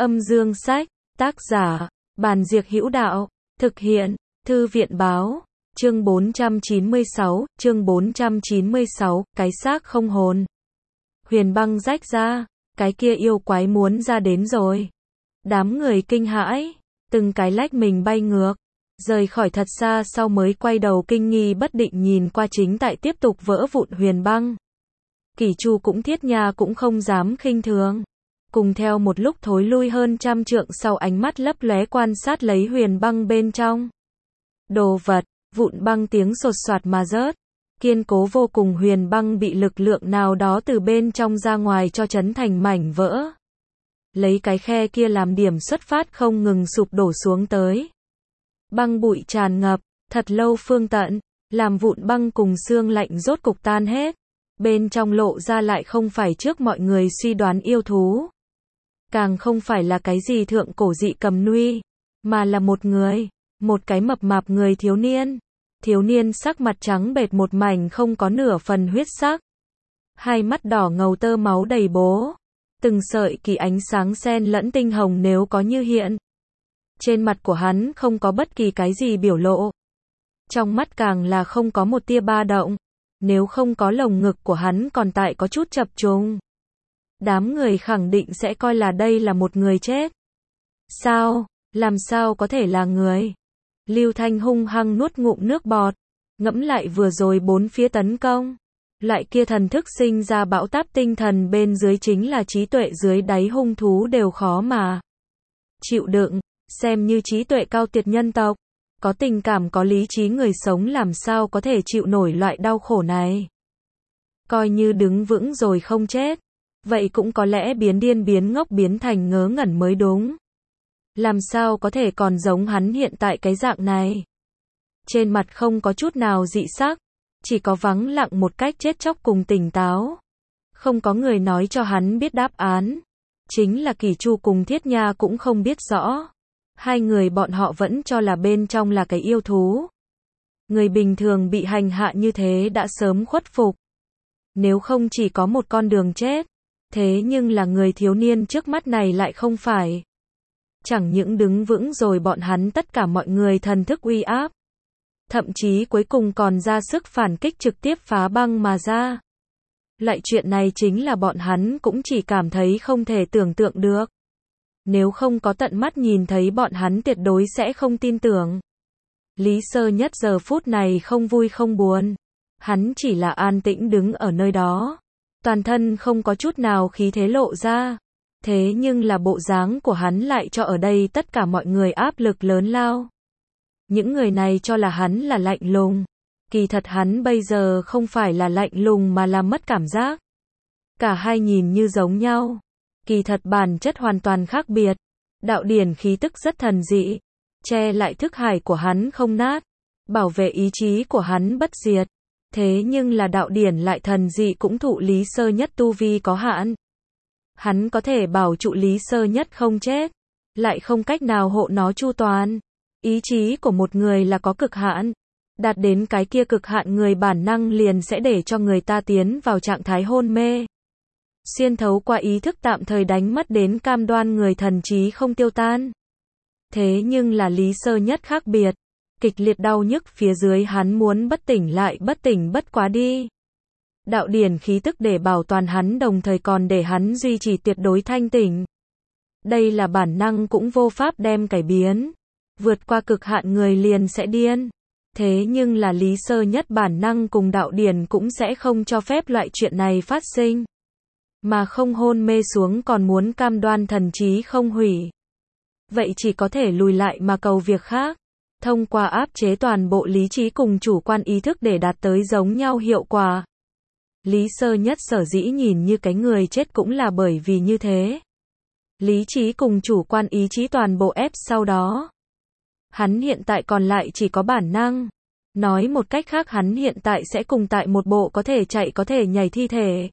Âm dương sách, tác giả, Bàn Diệc Hữu Đạo, thực hiện, Thư viện báo, chương 496, cái xác không hồn. Huyền băng rách ra, cái kia yêu quái muốn ra đến rồi. Đám người kinh hãi, từng cái lách mình bay ngược, rời khỏi thật xa sau mới quay đầu kinh nghi bất định nhìn qua chính tại tiếp tục vỡ vụn huyền băng. Kỷ Chu cũng Thiết Nha cũng không dám khinh thường. Cùng theo một lúc thối lui hơn 100 trượng sau ánh mắt lấp lóe quan sát lấy huyền băng bên trong. Đồ vật, vụn băng tiếng sột soạt mà rớt. Kiên cố vô cùng huyền băng bị lực lượng nào đó từ bên trong ra ngoài cho chấn thành mảnh vỡ. Lấy cái khe kia làm điểm xuất phát không ngừng sụp đổ xuống tới. Băng bụi tràn ngập, thật lâu phương tận, làm vụn băng cùng xương lạnh rốt cục tan hết. Bên trong lộ ra lại không phải trước mọi người suy đoán yêu thú. Càng không phải là cái gì thượng cổ dị cầm nuôi, mà là một người, một cái mập mạp người thiếu niên. Thiếu niên sắc mặt trắng bệch một mảnh không có nửa phần huyết sắc. Hai mắt đỏ ngầu tơ máu đầy bố. Từng sợi kỳ ánh sáng xen lẫn tinh hồng nếu có như hiện. Trên mặt của hắn không có bất kỳ cái gì biểu lộ. Trong mắt càng là không có một tia ba động. Nếu không có lồng ngực của hắn còn tại có chút chập trùng. Đám người khẳng định sẽ coi là đây là một người chết. Sao? Làm sao có thể là người? Lưu Thanh hung hăng nuốt ngụm nước bọt. Ngẫm lại vừa rồi bốn phía tấn công. Loại kia thần thức sinh ra bão táp tinh thần bên dưới chính là trí tuệ dưới đáy hung thú đều khó mà chịu đựng. Xem như trí tuệ cao tuyệt nhân tộc. Có tình cảm có lý trí người sống làm sao có thể chịu nổi loại đau khổ này. Coi như đứng vững rồi không chết. Vậy cũng có lẽ biến điên biến ngốc biến thành ngớ ngẩn mới đúng. Làm sao có thể còn giống hắn hiện tại cái dạng này. Trên mặt không có chút nào dị sắc. Chỉ có vắng lặng một cách chết chóc cùng tỉnh táo. Không có người nói cho hắn biết đáp án. Chính là Kỷ Chu cùng Thiết Nha cũng không biết rõ. Hai người bọn họ vẫn cho là bên trong là cái yêu thú. Người bình thường bị hành hạ như thế đã sớm khuất phục. Nếu không chỉ có một con đường chết. Thế nhưng là người thiếu niên trước mắt này lại không phải. Chẳng những đứng vững rồi bọn hắn tất cả mọi người thần thức uy áp. Thậm chí cuối cùng còn ra sức phản kích trực tiếp phá băng mà ra. Loại chuyện này chính là bọn hắn cũng chỉ cảm thấy không thể tưởng tượng được. Nếu không có tận mắt nhìn thấy bọn hắn tuyệt đối sẽ không tin tưởng. Lý Sơ Nhất giờ phút này không vui không buồn. Hắn chỉ là an tĩnh đứng ở nơi đó. Toàn thân không có chút nào khí thế lộ ra. Thế nhưng là bộ dáng của hắn lại cho ở đây tất cả mọi người áp lực lớn lao. Những người này cho là hắn là lạnh lùng. Kỳ thật hắn bây giờ không phải là lạnh lùng mà là mất cảm giác. Cả hai nhìn như giống nhau. Kỳ thật bản chất hoàn toàn khác biệt. Đạo điển khí tức rất thần dị. Che lại thức hải của hắn không nát. Bảo vệ ý chí của hắn bất diệt. Thế nhưng là đạo điển lại thần dị cũng thụ Lý Sơ Nhất tu vi có hạn. Hắn có thể bảo trụ Lý Sơ Nhất không chết. Lại không cách nào hộ nó chu toàn. Ý chí của một người là có cực hạn. Đạt đến cái kia cực hạn người bản năng liền sẽ để cho người ta tiến vào trạng thái hôn mê. Xuyên thấu qua ý thức tạm thời đánh mất đến cam đoan người thần trí không tiêu tan. Thế nhưng là Lý Sơ Nhất khác biệt. Kịch liệt đau nhức phía dưới hắn muốn bất tỉnh lại bất tỉnh bất quá đi. Đạo điển khí tức để bảo toàn hắn đồng thời còn để hắn duy trì tuyệt đối thanh tỉnh. Đây là bản năng cũng vô pháp đem cải biến. Vượt qua cực hạn người liền sẽ điên. Thế nhưng là Lý Sơ Nhất bản năng cùng đạo điển cũng sẽ không cho phép loại chuyện này phát sinh. Mà không hôn mê xuống còn muốn cam đoan thần trí không hủy. Vậy chỉ có thể lùi lại mà cầu việc khác. Thông qua áp chế toàn bộ lý trí cùng chủ quan ý thức để đạt tới giống nhau hiệu quả. Lý Sơ Nhất sở dĩ nhìn như cái người chết cũng là bởi vì như thế. Lý trí cùng chủ quan ý chí toàn bộ ép sau đó. Hắn hiện tại còn lại chỉ có bản năng. Nói một cách khác hắn hiện tại sẽ cùng tại một bộ có thể chạy có thể nhảy thi thể.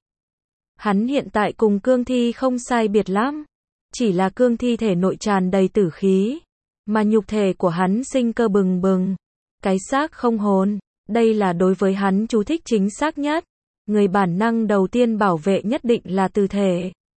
Hắn hiện tại cùng cương thi không sai biệt lắm. Chỉ là cương thi thể nội tràn đầy tử khí. Mà nhục thể của hắn sinh cơ bừng bừng. Cái xác không hồn. Đây là đối với hắn chú thích chính xác nhất. Người bản năng đầu tiên bảo vệ nhất định là từ thể.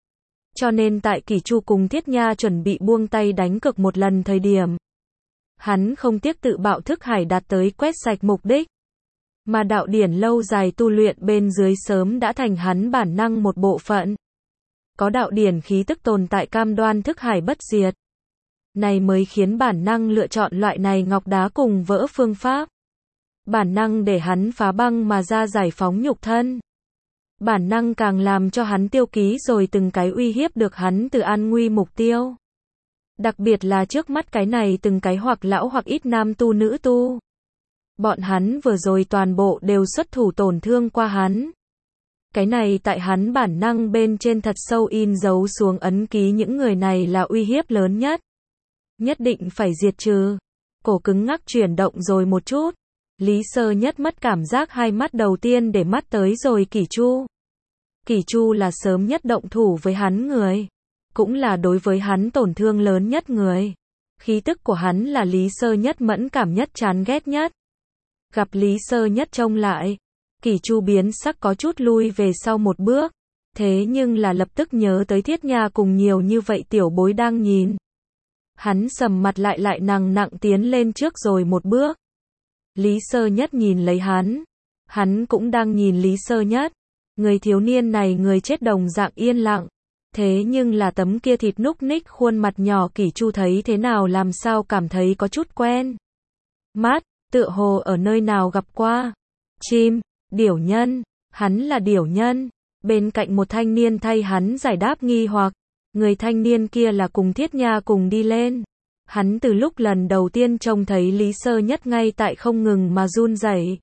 Cho nên tại Kỷ Chu cùng Thiết Nha chuẩn bị buông tay đánh cược một lần thời điểm, hắn không tiếc tự bạo thức hải đạt tới quét sạch mục đích. Mà đạo điển lâu dài tu luyện bên dưới sớm đã thành hắn bản năng một bộ phận. Có đạo điển khí tức tồn tại cam đoan thức hải bất diệt. Này mới khiến bản năng lựa chọn loại này ngọc đá cùng vỡ phương pháp. Bản năng để hắn phá băng mà ra giải phóng nhục thân. Bản năng càng làm cho hắn tiêu ký rồi từng cái uy hiếp được hắn từ an nguy mục tiêu. Đặc biệt là trước mắt cái này từng cái hoặc lão hoặc ít nam tu nữ tu. Bọn hắn vừa rồi toàn bộ đều xuất thủ tổn thương qua hắn. Cái này tại hắn bản năng bên trên thật sâu in dấu xuống ấn ký những người này là uy hiếp lớn nhất. Nhất định phải diệt trừ. Cổ cứng ngắc chuyển động rồi một chút. Lý Sơ Nhất mất cảm giác hai mắt đầu tiên để mắt tới rồi Kỷ Chu. Kỷ Chu là sớm nhất động thủ với hắn người. Cũng là đối với hắn tổn thương lớn nhất người. Khí tức của hắn là Lý Sơ Nhất mẫn cảm nhất chán ghét nhất. Gặp Lý Sơ Nhất trông lại. Kỷ Chu biến sắc có chút lui về sau một bước. Thế nhưng là lập tức nhớ tới Thiết Nha cùng nhiều như vậy tiểu bối đang nhìn. Hắn sầm mặt lại nặng tiến lên trước rồi một bước. Lý Sơ Nhất nhìn lấy hắn. Hắn cũng đang nhìn Lý Sơ Nhất. Người thiếu niên này người chết đồng dạng yên lặng. Thế nhưng là tấm kia thịt núc ních khuôn mặt nhỏ Kỷ Chu thấy thế nào làm sao cảm thấy có chút quen. Mắt, tựa hồ ở nơi nào gặp qua. Chim, điểu nhân, hắn là điểu nhân. Bên cạnh một thanh niên thay hắn giải đáp nghi hoặc. Người thanh niên kia là cùng Thiết Nha cùng đi lên. Hắn từ lúc lần đầu tiên trông thấy Lý Sơ Nhất ngay tại không ngừng mà run rẩy.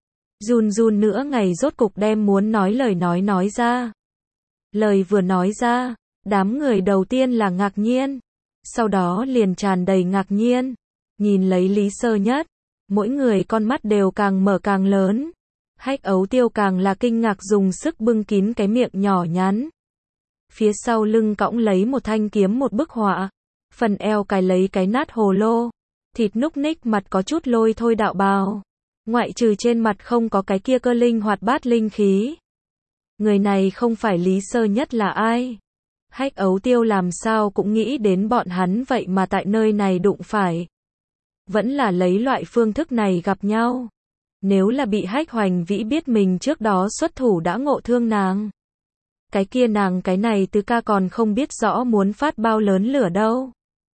Run nữa ngày rốt cục đem muốn nói lời nói ra. Lời vừa nói ra, đám người đầu tiên là ngạc nhiên. Sau đó liền tràn đầy ngạc nhiên. Nhìn lấy Lý Sơ Nhất, mỗi người con mắt đều càng mở càng lớn. Hách Ấu Tiêu càng là kinh ngạc dùng sức bưng kín cái miệng nhỏ nhắn. Phía sau lưng cõng lấy một thanh kiếm một bức họa. Phần eo cài lấy cái nát hồ lô. Thịt núc ních mặt có chút lôi thôi đạo bào. Ngoại trừ trên mặt không có cái kia cơ linh hoạt bát linh khí. Người này không phải Lý Sơ Nhất là ai? Hách Ấu Tiêu làm sao cũng nghĩ đến bọn hắn vậy mà tại nơi này đụng phải. Vẫn là lấy loại phương thức này gặp nhau. Nếu là bị Hách Hoành Vĩ biết mình trước đó xuất thủ đã ngộ thương nàng. Cái kia nàng cái này tứ ca còn không biết rõ muốn phát bao lớn lửa đâu.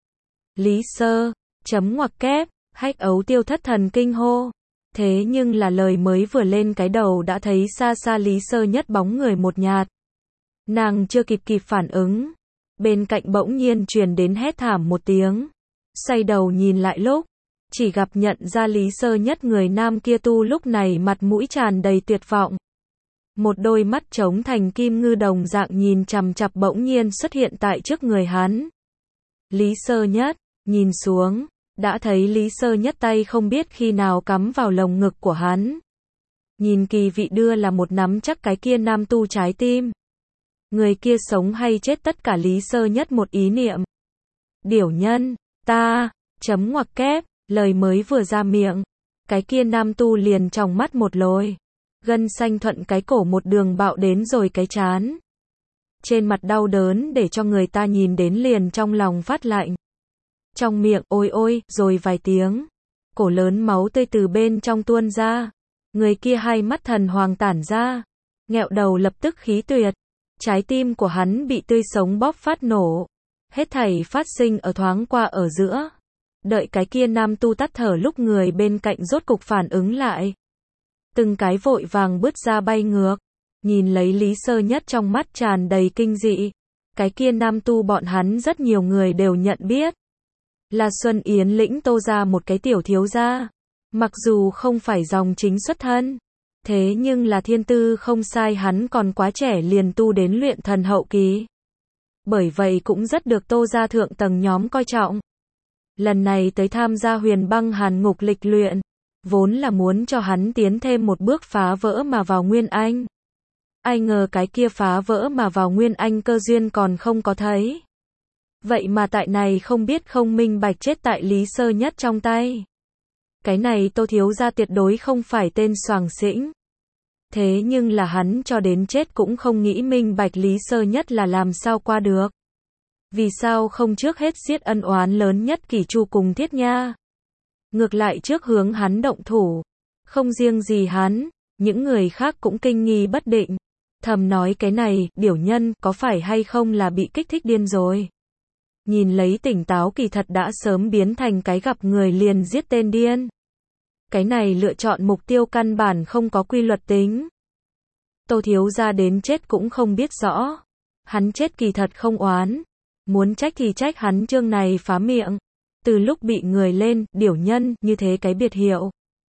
Lý Sơ, chấm ngoặc kép, Hách Ấu Tiêu thất thần kinh hô. Thế nhưng là lời mới vừa lên cái đầu đã thấy xa xa Lý Sơ Nhất bóng người một nhạt. Nàng chưa kịp phản ứng. Bên cạnh bỗng nhiên truyền đến hét thảm một tiếng. Xoay đầu nhìn lại lúc. Chỉ gặp nhận ra Lý Sơ Nhất người nam kia tu lúc này mặt mũi tràn đầy tuyệt vọng. Một đôi mắt trống thành kim ngư đồng dạng nhìn chằm chằm bỗng nhiên xuất hiện tại trước người hắn. Lý Sơ Nhất, nhìn xuống, đã thấy Lý Sơ Nhất tay không biết khi nào cắm vào lồng ngực của hắn. Nhìn kỳ vị đưa là một nắm chắc cái kia nam tu trái tim. Người kia sống hay chết tất cả Lý Sơ Nhất một ý niệm. Điểu nhân, ta, chấm ngoặc kép, lời mới vừa ra miệng. Cái kia nam tu liền trong mắt một lồi. Gân xanh thuận cái cổ một đường bạo đến rồi cái trán. Trên mặt đau đớn để cho người ta nhìn đến liền trong lòng phát lạnh. Trong miệng ôi ôi, rồi vài tiếng. Cổ lớn máu tươi từ bên trong tuôn ra. Người kia hai mắt thần hoàng tản ra. Nghẹo đầu lập tức khí tuyệt. Trái tim của hắn bị tươi sống bóp phát nổ. Hết thảy phát sinh ở thoáng qua ở giữa. Đợi cái kia nam tu tắt thở lúc người bên cạnh rốt cục phản ứng lại. Từng cái vội vàng bứt ra bay ngược. Nhìn lấy Lý Sơ Nhất trong mắt tràn đầy kinh dị. Cái kia nam tu bọn hắn rất nhiều người đều nhận biết. Là Xuân Yến lĩnh Tô ra một cái tiểu thiếu gia. Mặc dù không phải dòng chính xuất thân. Thế nhưng là thiên tư không sai, hắn còn quá trẻ liền tu đến luyện thần hậu kỳ. Bởi vậy cũng rất được Tô gia thượng tầng nhóm coi trọng. Lần này tới tham gia Huyền Băng Hàn Ngục lịch luyện. Vốn là muốn cho hắn tiến thêm một bước phá vỡ mà vào Nguyên Anh. Ai ngờ cái kia phá vỡ mà vào Nguyên Anh cơ duyên còn không có thấy. Vậy mà tại này không biết không minh bạch chết tại Lý Sơ Nhất trong tay. Cái này Tô thiếu gia tuyệt đối không phải tên xoàng xĩnh. Thế nhưng là hắn cho đến chết cũng không nghĩ minh bạch Lý Sơ Nhất là làm sao qua được. Vì sao không trước hết giết ân oán lớn nhất Kỷ Chu cùng Thiết Nha? Ngược lại trước hướng hắn động thủ. Không riêng gì hắn, những người khác cũng kinh nghi bất định. Thầm nói cái này, điểu nhân, có phải hay không là bị kích thích điên rồi? Nhìn lấy tỉnh táo kỳ thật đã sớm biến thành cái gặp người liền giết tên điên. Cái này lựa chọn mục tiêu căn bản không có quy luật tính. Tô thiếu gia đến chết cũng không biết rõ. Hắn chết kỳ thật không oán. Muốn trách thì trách hắn chương này phá miệng. Từ lúc bị người lên, điểu nhân, như thế cái biệt hiệu.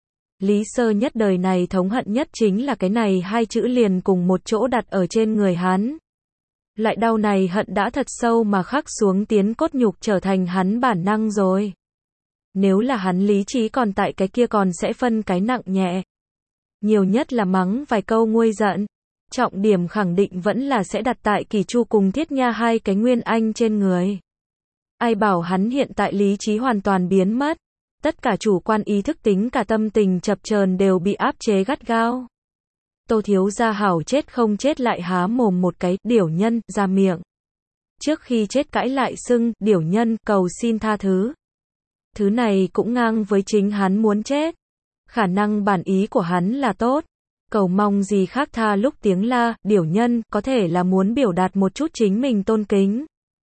Lý Sơ Nhất đời này thống hận nhất chính là cái này hai chữ liền cùng một chỗ đặt ở trên người hắn. Loại đau này hận đã thật sâu mà khắc xuống tiến cốt nhục trở thành hắn bản năng rồi. Nếu là hắn lý trí còn tại cái kia còn sẽ phân cái nặng nhẹ. Nhiều nhất là mắng vài câu nguôi giận. Trọng điểm khẳng định vẫn là sẽ đặt tại Kỷ Chu cùng Thiết Nha hai cái nguyên anh trên người. Ai bảo hắn hiện tại lý trí hoàn toàn biến mất. Tất cả chủ quan ý thức tính cả tâm tình chập chờn đều bị áp chế gắt gao. Tô thiếu gia hảo chết không chết lại há mồm một cái, điểu nhân, ra miệng. Trước khi chết cãi lại xưng, điểu nhân, cầu xin tha thứ. Thứ này cũng ngang với chính hắn muốn chết. Khả năng bản ý của hắn là tốt. Cầu mong gì khác tha lúc tiếng la, điểu nhân, có thể là muốn biểu đạt một chút chính mình tôn kính.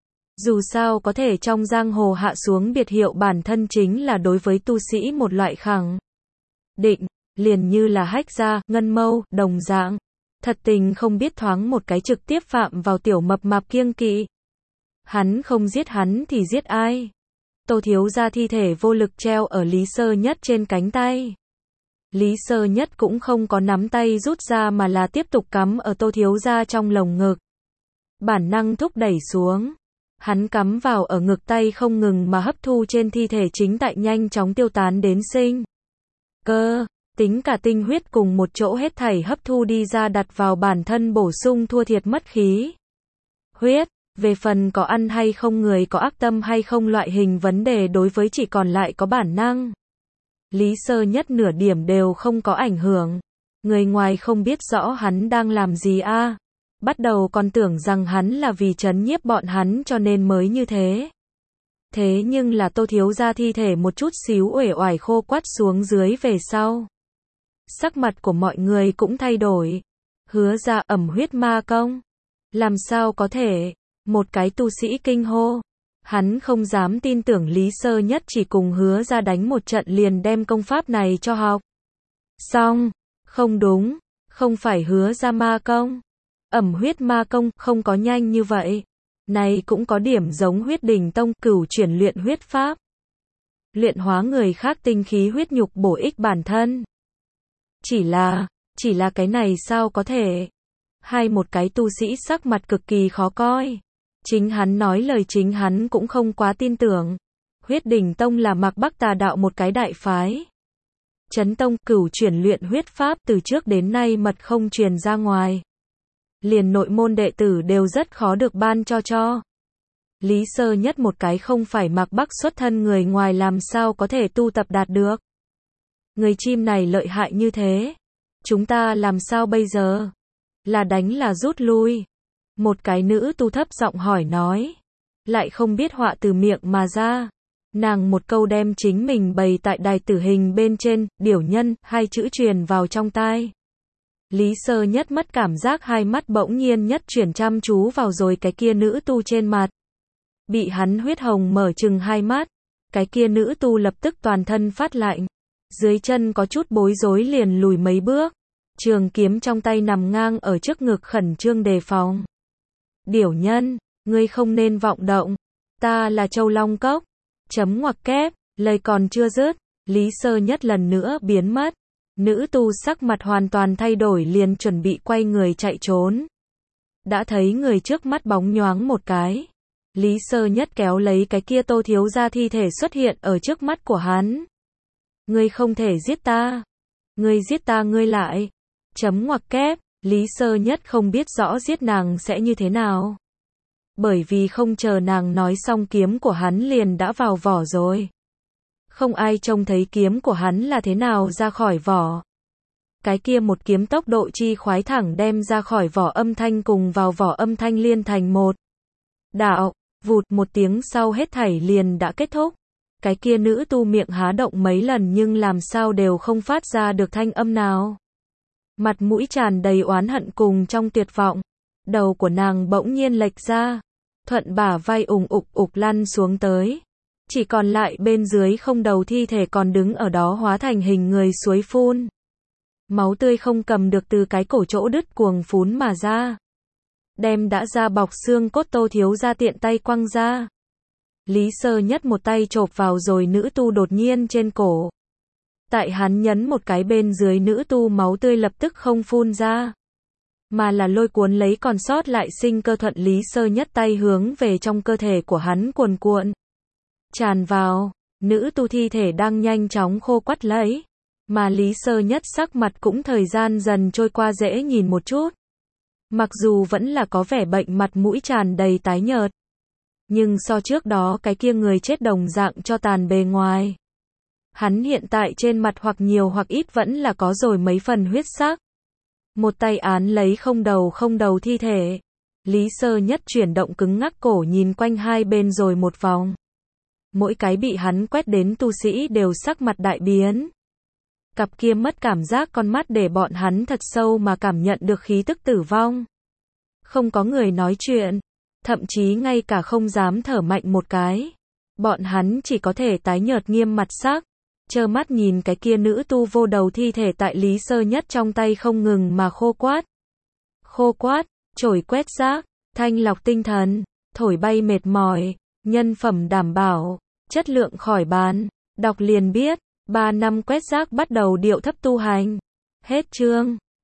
Dù sao có thể trong giang hồ hạ xuống biệt hiệu bản thân chính là đối với tu sĩ một loại khẳng định, liền như là Hách Gia, Ngân Mâu, đồng dạng. Thật tình không biết thoáng một cái trực tiếp phạm vào tiểu mập mạp kiêng kỵ. Hắn không giết hắn thì giết ai? Tô thiếu gia thi thể vô lực treo ở Lý Sơ Nhất trên cánh tay. Lý Sơ Nhất cũng không có nắm tay rút ra mà là tiếp tục cắm ở Tô thiếu gia trong lồng ngực. Bản năng thúc đẩy xuống. Hắn cắm vào ở ngực tay không ngừng mà hấp thu trên thi thể chính tại nhanh chóng tiêu tán đến sinh cơ, tính cả tinh huyết cùng một chỗ hết thảy hấp thu đi ra đặt vào bản thân bổ sung thua thiệt mất khí. Huyết, về phần có ăn hay không người có ác tâm hay không loại hình vấn đề đối với chỉ còn lại có bản năng. Lý Sơ Nhất nửa điểm đều không có ảnh hưởng. Người ngoài không biết rõ hắn đang làm gì a. Bắt đầu còn tưởng rằng hắn là vì trấn nhiếp bọn hắn cho nên mới như thế. Thế nhưng là Tô thiếu gia thi thể một chút xíu uể oải khô quắt xuống dưới về sau. Sắc mặt của mọi người cũng thay đổi. Hứa ra ẩm huyết ma công. Làm sao có thể? Một cái tu sĩ kinh hô. Hắn không dám tin tưởng Lý Sơ Nhất chỉ cùng hứa ra đánh một trận liền đem công pháp này cho học. Xong. Không đúng. Không phải hứa ra ma công. Ẩm huyết ma công không có nhanh như vậy. Này cũng có điểm giống huyết đỉnh tông cửu chuyển luyện huyết pháp. Luyện hóa người khác tinh khí huyết nhục bổ ích bản thân. Chỉ là cái này sao có thể? Hai một cái tu sĩ sắc mặt cực kỳ khó coi. Chính hắn nói lời chính hắn cũng không quá tin tưởng. Huyết đỉnh tông là Mạc Bắc tà đạo một cái đại phái. Chấn tông cửu chuyển luyện huyết pháp từ trước đến nay mật không truyền ra ngoài. Liền nội môn đệ tử đều rất khó được ban cho. Lý Sơ Nhất một cái không phải Mạc Bắc xuất thân người ngoài làm sao có thể tu tập đạt được. Người chim này lợi hại như thế. Chúng ta làm sao bây giờ? Là đánh là rút lui? Một cái nữ tu thấp giọng hỏi nói. Lại không biết họa từ miệng mà ra. Nàng một câu đem chính mình bày tại đài tử hình bên trên, điểu nhân, hai chữ truyền vào trong tai. Lý Sơ Nhất mất cảm giác hai mắt bỗng nhiên nhất chuyển chăm chú vào rồi cái kia nữ tu trên mặt. Bị hắn huyết hồng mở trừng hai mắt. Cái kia nữ tu lập tức toàn thân phát lạnh. Dưới chân có chút bối rối liền lùi mấy bước. Trường kiếm trong tay nằm ngang ở trước ngực khẩn trương đề phòng. Điểu nhân, ngươi không nên vọng động. Ta là Châu Long Cốc. Chấm ngoặc kép, lời còn chưa dứt. Lý Sơ Nhất lần nữa biến mất. Nữ tu sắc mặt hoàn toàn thay đổi liền chuẩn bị quay người chạy trốn. Đã thấy người trước mắt bóng nhoáng một cái. Lý Sơ Nhất kéo lấy cái kia Tô thiếu gia thi thể xuất hiện ở trước mắt của hắn. Ngươi không thể giết ta. Ngươi giết ta ngươi lại. Chấm ngoặc kép, Lý Sơ Nhất không biết rõ giết nàng sẽ như thế nào. Bởi vì không chờ nàng nói xong kiếm của hắn liền đã vào vỏ rồi. Không ai trông thấy kiếm của hắn là thế nào ra khỏi vỏ. cái kia một kiếm tốc độ chi khoái thẳng đem ra khỏi vỏ âm thanh cùng vào vỏ âm thanh liên thành một đạo, vụt một tiếng sau hết thảy liền đã kết thúc. Cái kia nữ tu miệng há động mấy lần nhưng làm sao đều không phát ra được thanh âm nào. Mặt mũi tràn đầy oán hận cùng trong tuyệt vọng. Đầu của nàng bỗng nhiên lệch ra, thuận bả vai ủng ục lăn xuống tới. Chỉ còn lại bên dưới không đầu thi thể còn đứng ở đó hóa thành hình người suối phun. Máu tươi không cầm được từ cái cổ chỗ đứt cuồng phún mà ra. Đem đã ra bọc xương cốt Tô thiếu gia tiện tay quăng ra. Lý Sơ Nhất một tay chộp vào rồi nữ tu đột nhiên trên cổ. Tại hắn nhấn một cái bên dưới nữ tu máu tươi lập tức không phun ra. Mà là lôi cuốn lấy còn sót lại sinh cơ thuận Lý Sơ Nhất tay hướng về trong cơ thể của hắn cuồn cuộn. Tràn vào, nữ tu thi thể đang nhanh chóng khô quắt lấy. Mà Lý Sơ Nhất sắc mặt cũng thời gian dần trôi qua dễ nhìn một chút. Mặc dù vẫn là có vẻ bệnh mặt mũi tràn đầy tái nhợt. Nhưng so trước đó cái kia người chết đồng dạng cho tàn bề ngoài. Hắn hiện tại trên mặt hoặc nhiều hoặc ít vẫn là có rồi mấy phần huyết sắc. Một tay án lấy không đầu thi thể. Lý Sơ Nhất chuyển động cứng ngắc cổ nhìn quanh hai bên rồi một vòng. Mỗi cái bị hắn quét đến tu sĩ đều sắc mặt đại biến. Cặp kia mất cảm giác con mắt để bọn hắn thật sâu mà cảm nhận được khí tức tử vong. Không có người nói chuyện, thậm chí ngay cả không dám thở mạnh một cái. Bọn hắn chỉ có thể tái nhợt nghiêm mặt sắc, trơ mắt nhìn cái kia nữ tu vô đầu thi thể tại Lý Sơ Nhất trong tay không ngừng mà khô quát. Khô quát, chổi quét rác, thanh lọc tinh thần, thổi bay mệt mỏi, nhân phẩm đảm bảo, chất lượng khỏi bàn, đọc liền biết. 3 năm quét rác bắt đầu điệu thấp tu hành. Hết chương.